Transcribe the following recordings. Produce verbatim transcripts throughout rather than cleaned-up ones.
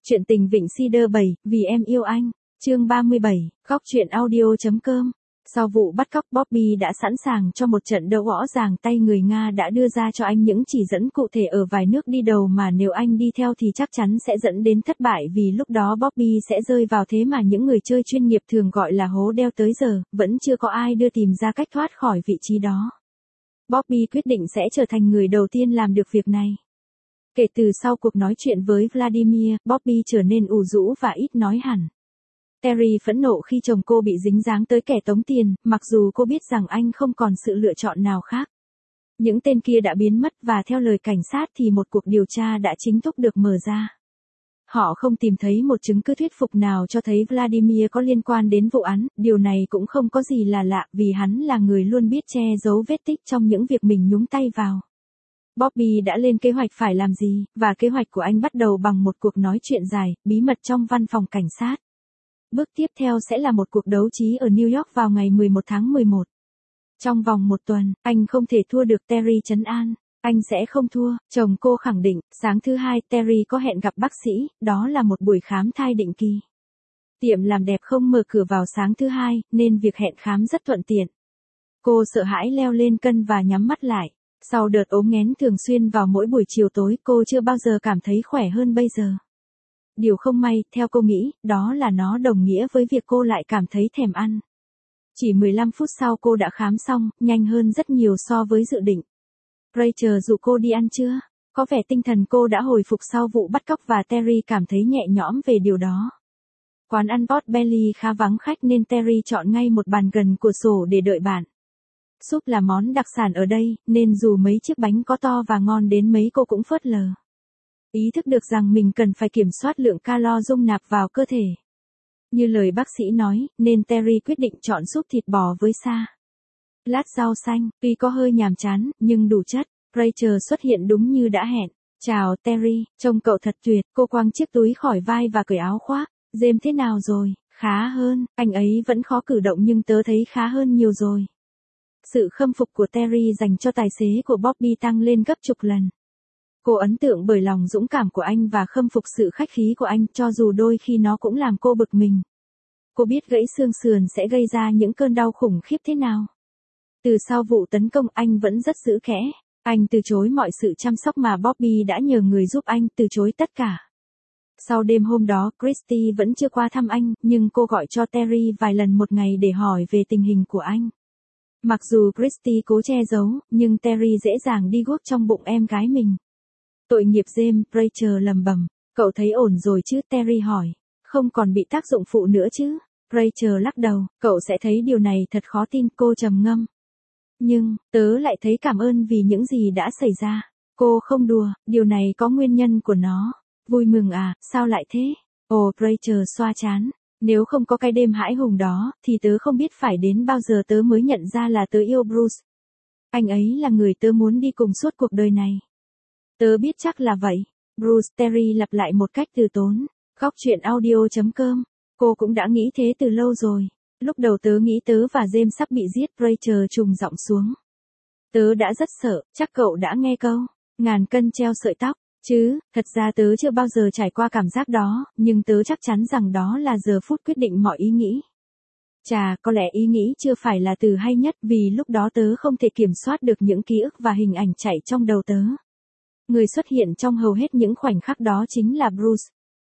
Chuyện tình Vịnh Cedar bảy, vì em yêu anh. Chương ba mươi bảy, Góc truyện audio.com. Sau vụ bắt cóc, Bobby đã sẵn sàng cho một trận đấu rõ ràng. Tay người Nga đã đưa ra cho anh những chỉ dẫn cụ thể ở vài nước đi đầu mà nếu anh đi theo thì chắc chắn sẽ dẫn đến thất bại, vì lúc đó Bobby sẽ rơi vào thế mà những người chơi chuyên nghiệp thường gọi là hố đeo. Tới giờ, vẫn chưa có ai đưa tìm ra cách thoát khỏi vị trí đó. Bobby quyết định sẽ trở thành người đầu tiên làm được việc này. Kể từ sau cuộc nói chuyện với Vladimir, Bobby trở nên ủ rũ và ít nói hẳn. Terry phẫn nộ khi chồng cô bị dính dáng tới kẻ tống tiền, mặc dù cô biết rằng anh không còn sự lựa chọn nào khác. Những tên kia đã biến mất và theo lời cảnh sát thì một cuộc điều tra đã chính thức được mở ra. Họ không tìm thấy một chứng cứ thuyết phục nào cho thấy Vladimir có liên quan đến vụ án. Điều này cũng không có gì là lạ, vì hắn là người luôn biết che giấu vết tích trong những việc mình nhúng tay vào. Bobby đã lên kế hoạch phải làm gì, và kế hoạch của anh bắt đầu bằng một cuộc nói chuyện dài, bí mật trong văn phòng cảnh sát. Bước tiếp theo sẽ là một cuộc đấu trí ở New York vào ngày mười một tháng mười một. Trong vòng một tuần, anh không thể thua được. Terry trấn an. Anh sẽ không thua, chồng cô khẳng định. Sáng thứ hai, Terry có hẹn gặp bác sĩ, đó là một buổi khám thai định kỳ. Tiệm làm đẹp không mở cửa vào sáng thứ hai, nên việc hẹn khám rất thuận tiện. Cô sợ hãi leo lên cân và nhắm mắt lại. Sau đợt ốm nghén thường xuyên vào mỗi buổi chiều tối, cô chưa bao giờ cảm thấy khỏe hơn bây giờ. Điều không may, theo cô nghĩ, đó là nó đồng nghĩa với việc cô lại cảm thấy thèm ăn. Chỉ mười lăm phút sau cô đã khám xong, nhanh hơn rất nhiều so với dự định. Rachel dụ cô đi ăn trưa. Có vẻ tinh thần cô đã hồi phục sau vụ bắt cóc và Terry cảm thấy nhẹ nhõm về điều đó. Quán ăn Potbelly khá vắng khách nên Terry chọn ngay một bàn gần cửa sổ để đợi bạn. Súp là món đặc sản ở đây, nên dù mấy chiếc bánh có to và ngon đến mấy cô cũng phớt lờ. Ý thức được rằng mình cần phải kiểm soát lượng calo dung nạp vào cơ thể. Như lời bác sĩ nói, nên Terry quyết định chọn súp thịt bò với sa lát rau xanh. Tuy có hơi nhàm chán, nhưng đủ chất. Rachel xuất hiện đúng như đã hẹn. Chào Terry, trông cậu thật tuyệt. Cô quăng chiếc túi khỏi vai và cởi áo khoác. James thế nào rồi? Khá hơn, anh ấy vẫn khó cử động nhưng tớ thấy khá hơn nhiều rồi. Sự khâm phục của Terry dành cho tài xế của Bobby tăng lên gấp chục lần. Cô ấn tượng bởi lòng dũng cảm của anh và khâm phục sự khách khí của anh, cho dù đôi khi nó cũng làm cô bực mình. Cô biết gãy xương sườn sẽ gây ra những cơn đau khủng khiếp thế nào. Từ sau vụ tấn công, anh vẫn rất giữ kẽ. Anh từ chối mọi sự chăm sóc mà Bobby đã nhờ người giúp anh, từ chối tất cả. Sau đêm hôm đó, Christy vẫn chưa qua thăm anh, nhưng cô gọi cho Terry vài lần một ngày để hỏi về tình hình của anh. Mặc dù Christy cố che giấu, nhưng Terry dễ dàng đi guốc trong bụng em gái mình. Tội nghiệp James, Rachel lầm bầm. Cậu thấy ổn rồi chứ? Terry hỏi. Không còn bị tác dụng phụ nữa chứ? Rachel lắc đầu. Cậu sẽ thấy điều này thật khó tin. Cô trầm ngâm. Nhưng, tớ lại thấy cảm ơn vì những gì đã xảy ra. Cô không đùa, điều này có nguyên nhân của nó. Vui mừng à, sao lại thế? Ồ, Rachel xoa trán. Nếu không có cái đêm hãi hùng đó, thì tớ không biết phải đến bao giờ tớ mới nhận ra là tớ yêu Bruce. Anh ấy là người tớ muốn đi cùng suốt cuộc đời này. Tớ biết chắc là vậy. Bruce. Terry lặp lại một cách từ tốn. Góc truyện audio.com. Cô cũng đã nghĩ thế từ lâu rồi. Lúc đầu tớ nghĩ tớ và James sắp bị giết. Rachel trùng giọng xuống. Tớ đã rất sợ, chắc cậu đã nghe câu ngàn cân treo sợi tóc. Chứ, thật ra tớ chưa bao giờ trải qua cảm giác đó, nhưng tớ chắc chắn rằng đó là giờ phút quyết định mọi ý nghĩ. Chà, có lẽ ý nghĩ chưa phải là từ hay nhất, vì lúc đó tớ không thể kiểm soát được những ký ức và hình ảnh chạy trong đầu tớ. Người xuất hiện trong hầu hết những khoảnh khắc đó chính là Bruce.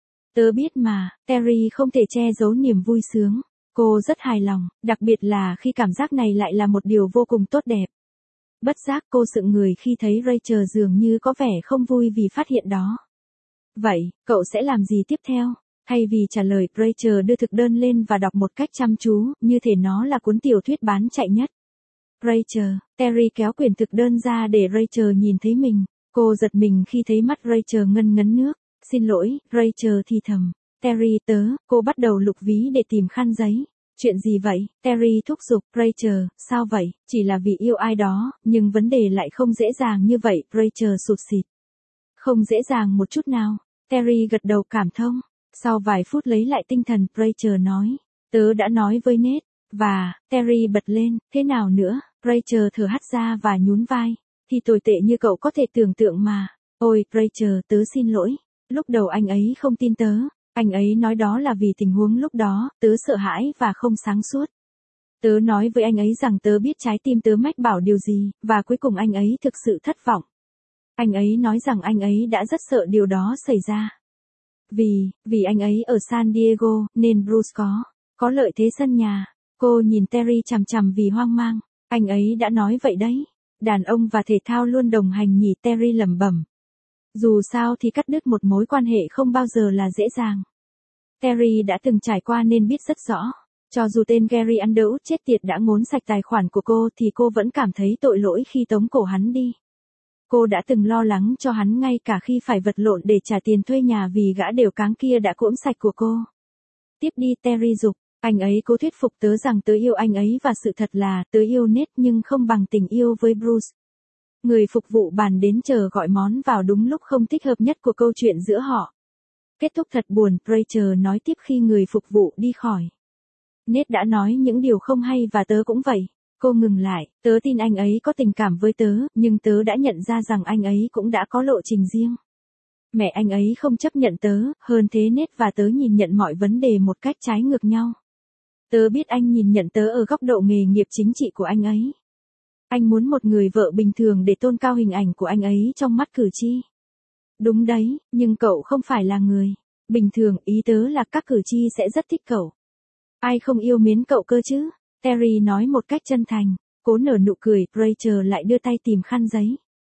Tớ biết mà. Terry không thể che giấu niềm vui sướng. Cô rất hài lòng, đặc biệt là khi cảm giác này lại là một điều vô cùng tốt đẹp. Bất giác cô sững người khi thấy Rachel dường như có vẻ không vui vì phát hiện đó. Vậy, cậu sẽ làm gì tiếp theo? Thay vì trả lời, Rachel đưa thực đơn lên và đọc một cách chăm chú, như thể nó là cuốn tiểu thuyết bán chạy nhất. Rachel. Terry kéo quyển thực đơn ra để Rachel nhìn thấy mình. Cô giật mình khi thấy mắt Rachel ngân ngấn nước. Xin lỗi, Rachel thì thầm. Terry, tớ. Cô bắt đầu lục ví để tìm khăn giấy. Chuyện gì vậy? Terry thúc giục. Rachel, sao vậy? Chỉ là vì yêu ai đó, nhưng vấn đề lại không dễ dàng như vậy. Rachel sụt sịt. Không dễ dàng một chút nào. Terry gật đầu cảm thông. Sau vài phút lấy lại tinh thần, Rachel nói. Tớ đã nói với Nate. Và, Terry bật lên. Thế nào nữa? Rachel thở hắt ra và nhún vai. Thì tồi tệ như cậu có thể tưởng tượng mà. Ôi, Rachel, tớ xin lỗi. Lúc đầu anh ấy không tin tớ, anh ấy nói đó là vì tình huống lúc đó, tớ sợ hãi và không sáng suốt. Tớ nói với anh ấy rằng tớ biết trái tim tớ mách bảo điều gì, và cuối cùng anh ấy thực sự thất vọng. Anh ấy nói rằng anh ấy đã rất sợ điều đó xảy ra. Vì, vì anh ấy ở San Diego, nên Bruce có, có lợi thế sân nhà. Cô nhìn Terry chằm chằm vì hoang mang. Anh ấy đã nói vậy đấy. Đàn ông và thể thao luôn đồng hành nhỉ, Terry lẩm bẩm. Dù sao thì cắt đứt một mối quan hệ không bao giờ là dễ dàng. Terry đã từng trải qua nên biết rất rõ. Cho dù tên Gary Underwood chết tiệt đã ngốn sạch tài khoản của cô thì cô vẫn cảm thấy tội lỗi khi tống cổ hắn đi. Cô đã từng lo lắng cho hắn ngay cả khi phải vật lộn để trả tiền thuê nhà vì gã đều cáng kia đã cưỡng sạch của cô. Tiếp đi, Terry giục. Anh ấy cố thuyết phục tớ rằng tớ yêu anh ấy và sự thật là tớ yêu Nate nhưng không bằng tình yêu với Bruce. Người phục vụ bàn đến chờ gọi món vào đúng lúc không thích hợp nhất của câu chuyện giữa họ. Kết thúc thật buồn, Rachel nói tiếp khi người phục vụ đi khỏi. Nate đã nói những điều không hay và tớ cũng vậy. Cô ngừng lại, tớ tin anh ấy có tình cảm với tớ, nhưng tớ đã nhận ra rằng anh ấy cũng đã có lộ trình riêng. Mẹ anh ấy không chấp nhận tớ, hơn thế Nate và tớ nhìn nhận mọi vấn đề một cách trái ngược nhau. Tớ biết anh nhìn nhận tớ ở góc độ nghề nghiệp chính trị của anh ấy. Anh muốn một người vợ bình thường để tôn cao hình ảnh của anh ấy trong mắt cử tri. Đúng đấy, nhưng cậu không phải là người bình thường, ý tớ là các cử tri sẽ rất thích cậu. Ai không yêu mến cậu cơ chứ? Terry nói một cách chân thành, cố nở nụ cười, Rachel lại đưa tay tìm khăn giấy.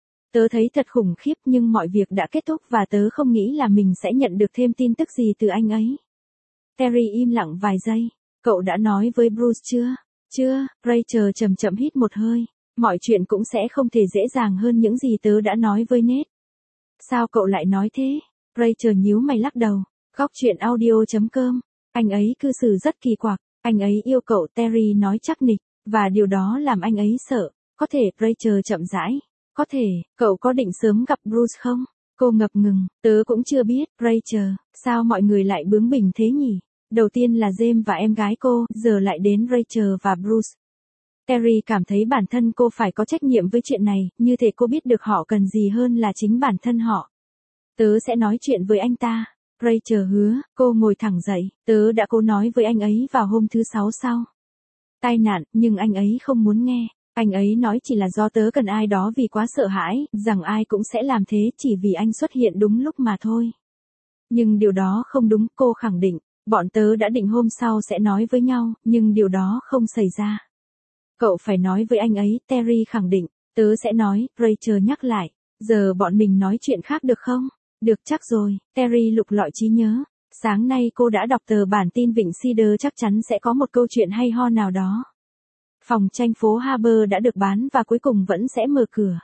Tớ thấy thật khủng khiếp nhưng mọi việc đã kết thúc và tớ không nghĩ là mình sẽ nhận được thêm tin tức gì từ anh ấy. Terry im lặng vài giây, cậu đã nói với Bruce chưa? Chưa, Rachel chậm chậm hít một hơi, mọi chuyện cũng sẽ không thể dễ dàng hơn những gì tớ đã nói với Nate. Sao cậu lại nói thế? Rachel nhíu mày lắc đầu, góc chuyện audio chấm com, anh ấy cư xử rất kỳ quặc. Anh ấy yêu cậu, Terry nói chắc nịch, và điều đó làm anh ấy sợ. Có thể, Rachel chậm rãi. Có thể, cậu có định sớm gặp Bruce không? Cô ngập ngừng, tớ cũng chưa biết, Rachel, sao mọi người lại bướng bỉnh thế nhỉ? Đầu tiên là James và em gái cô, giờ lại đến Rachel và Bruce. Terry cảm thấy bản thân cô phải có trách nhiệm với chuyện này, như thể cô biết được họ cần gì hơn là chính bản thân họ. Tớ sẽ nói chuyện với anh ta. Rachel hứa, cô ngồi thẳng dậy, tớ đã cố nói với anh ấy vào hôm thứ sáu sau tai nạn, nhưng anh ấy không muốn nghe. Anh ấy nói chỉ là do tớ cần ai đó vì quá sợ hãi, rằng ai cũng sẽ làm thế chỉ vì anh xuất hiện đúng lúc mà thôi. Nhưng điều đó không đúng, cô khẳng định. Bọn tớ đã định hôm sau sẽ nói với nhau, nhưng điều đó không xảy ra. Cậu phải nói với anh ấy, Terry khẳng định. Tớ sẽ nói, Rachel nhắc lại. Giờ bọn mình nói chuyện khác được không? Được chắc rồi, Terry lục lọi trí nhớ. Sáng nay cô đã đọc tờ bản tin Vịnh Cedar, chắc chắn sẽ có một câu chuyện hay ho nào đó. Phòng tranh phố Harbour đã được bán và cuối cùng vẫn sẽ mở cửa.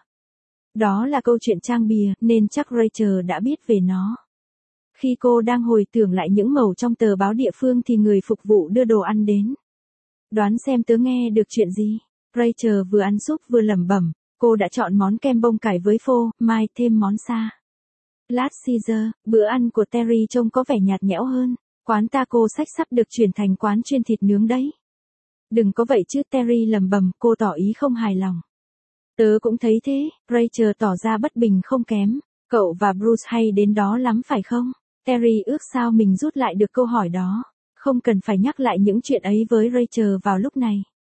Đó là câu chuyện trang bìa, nên chắc Rachel đã biết về nó. Khi cô đang hồi tưởng lại những mẩu trong tờ báo địa phương thì người phục vụ đưa đồ ăn đến. Đoán xem tớ nghe được chuyện gì? Rachel vừa ăn súp vừa lẩm bẩm. Cô đã chọn món kem bông cải với phô, mai thêm món sa lát Caesar. Bữa ăn của Terry trông có vẻ nhạt nhẽo hơn. Quán taco sách sắp được chuyển thành quán chuyên thịt nướng đấy. Đừng có vậy chứ, Terry lẩm bẩm, cô tỏ ý không hài lòng. Tớ cũng thấy thế, Rachel tỏ ra bất bình không kém. Cậu và Bruce hay đến đó lắm phải không? Terry ước sao mình rút lại được câu hỏi đó. Không cần phải nhắc lại những chuyện ấy với Rachel vào lúc này.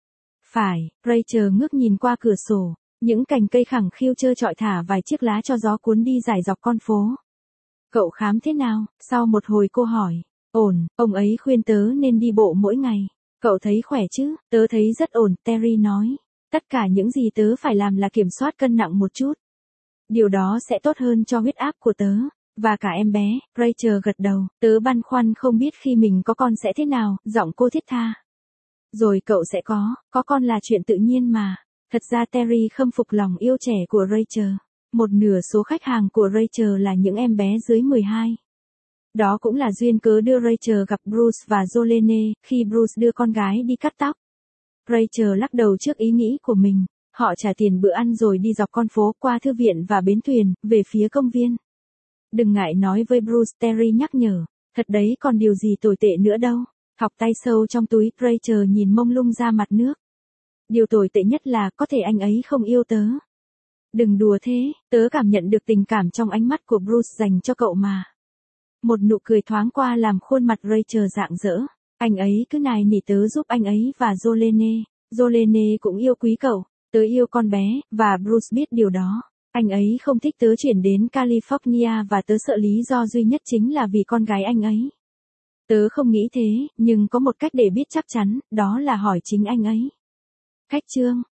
Phải, Rachel ngước nhìn qua cửa sổ. Những cành cây khẳng khiu trơ trọi thả vài chiếc lá cho gió cuốn đi rải dọc con phố. Cậu khám thế nào? Sau một hồi cô hỏi. Ổn, ông ấy khuyên tớ nên đi bộ mỗi ngày. Cậu thấy khỏe chứ? Tớ thấy rất ổn, Terry nói. Tất cả những gì tớ phải làm là kiểm soát cân nặng một chút. Điều đó sẽ tốt hơn cho huyết áp của tớ. Và cả em bé, Rachel gật đầu. Tớ băn khoăn không biết khi mình có con sẽ thế nào, giọng cô thiết tha. Rồi cậu sẽ có, có con là chuyện tự nhiên mà. Thật ra Terry khâm phục lòng yêu trẻ của Rachel. Một nửa số khách hàng của Rachel là những em bé dưới mười hai. Đó cũng là duyên cớ đưa Rachel gặp Bruce và Jolene, khi Bruce đưa con gái đi cắt tóc. Rachel lắc đầu trước ý nghĩ của mình. Họ trả tiền bữa ăn rồi đi dọc con phố, qua thư viện và bến thuyền, về phía công viên. Đừng ngại nói với Bruce, Terry nhắc nhở. Thật đấy, còn điều gì tồi tệ nữa đâu. Thọc tay sâu trong túi, Rachel nhìn mông lung ra mặt nước. Điều tồi tệ nhất là, có thể anh ấy không yêu tớ. Đừng đùa thế, tớ cảm nhận được tình cảm trong ánh mắt của Bruce dành cho cậu mà. Một nụ cười thoáng qua làm khuôn mặt Rachel rạng rỡ. Anh ấy cứ nài nỉ tớ giúp anh ấy và Jolene. Jolene cũng yêu quý cậu. Tớ yêu con bé, và Bruce biết điều đó. Anh ấy không thích tớ chuyển đến California và tớ sợ lý do duy nhất chính là vì con gái anh ấy. Tớ không nghĩ thế, nhưng có một cách để biết chắc chắn, đó là hỏi chính anh ấy. Khách chương.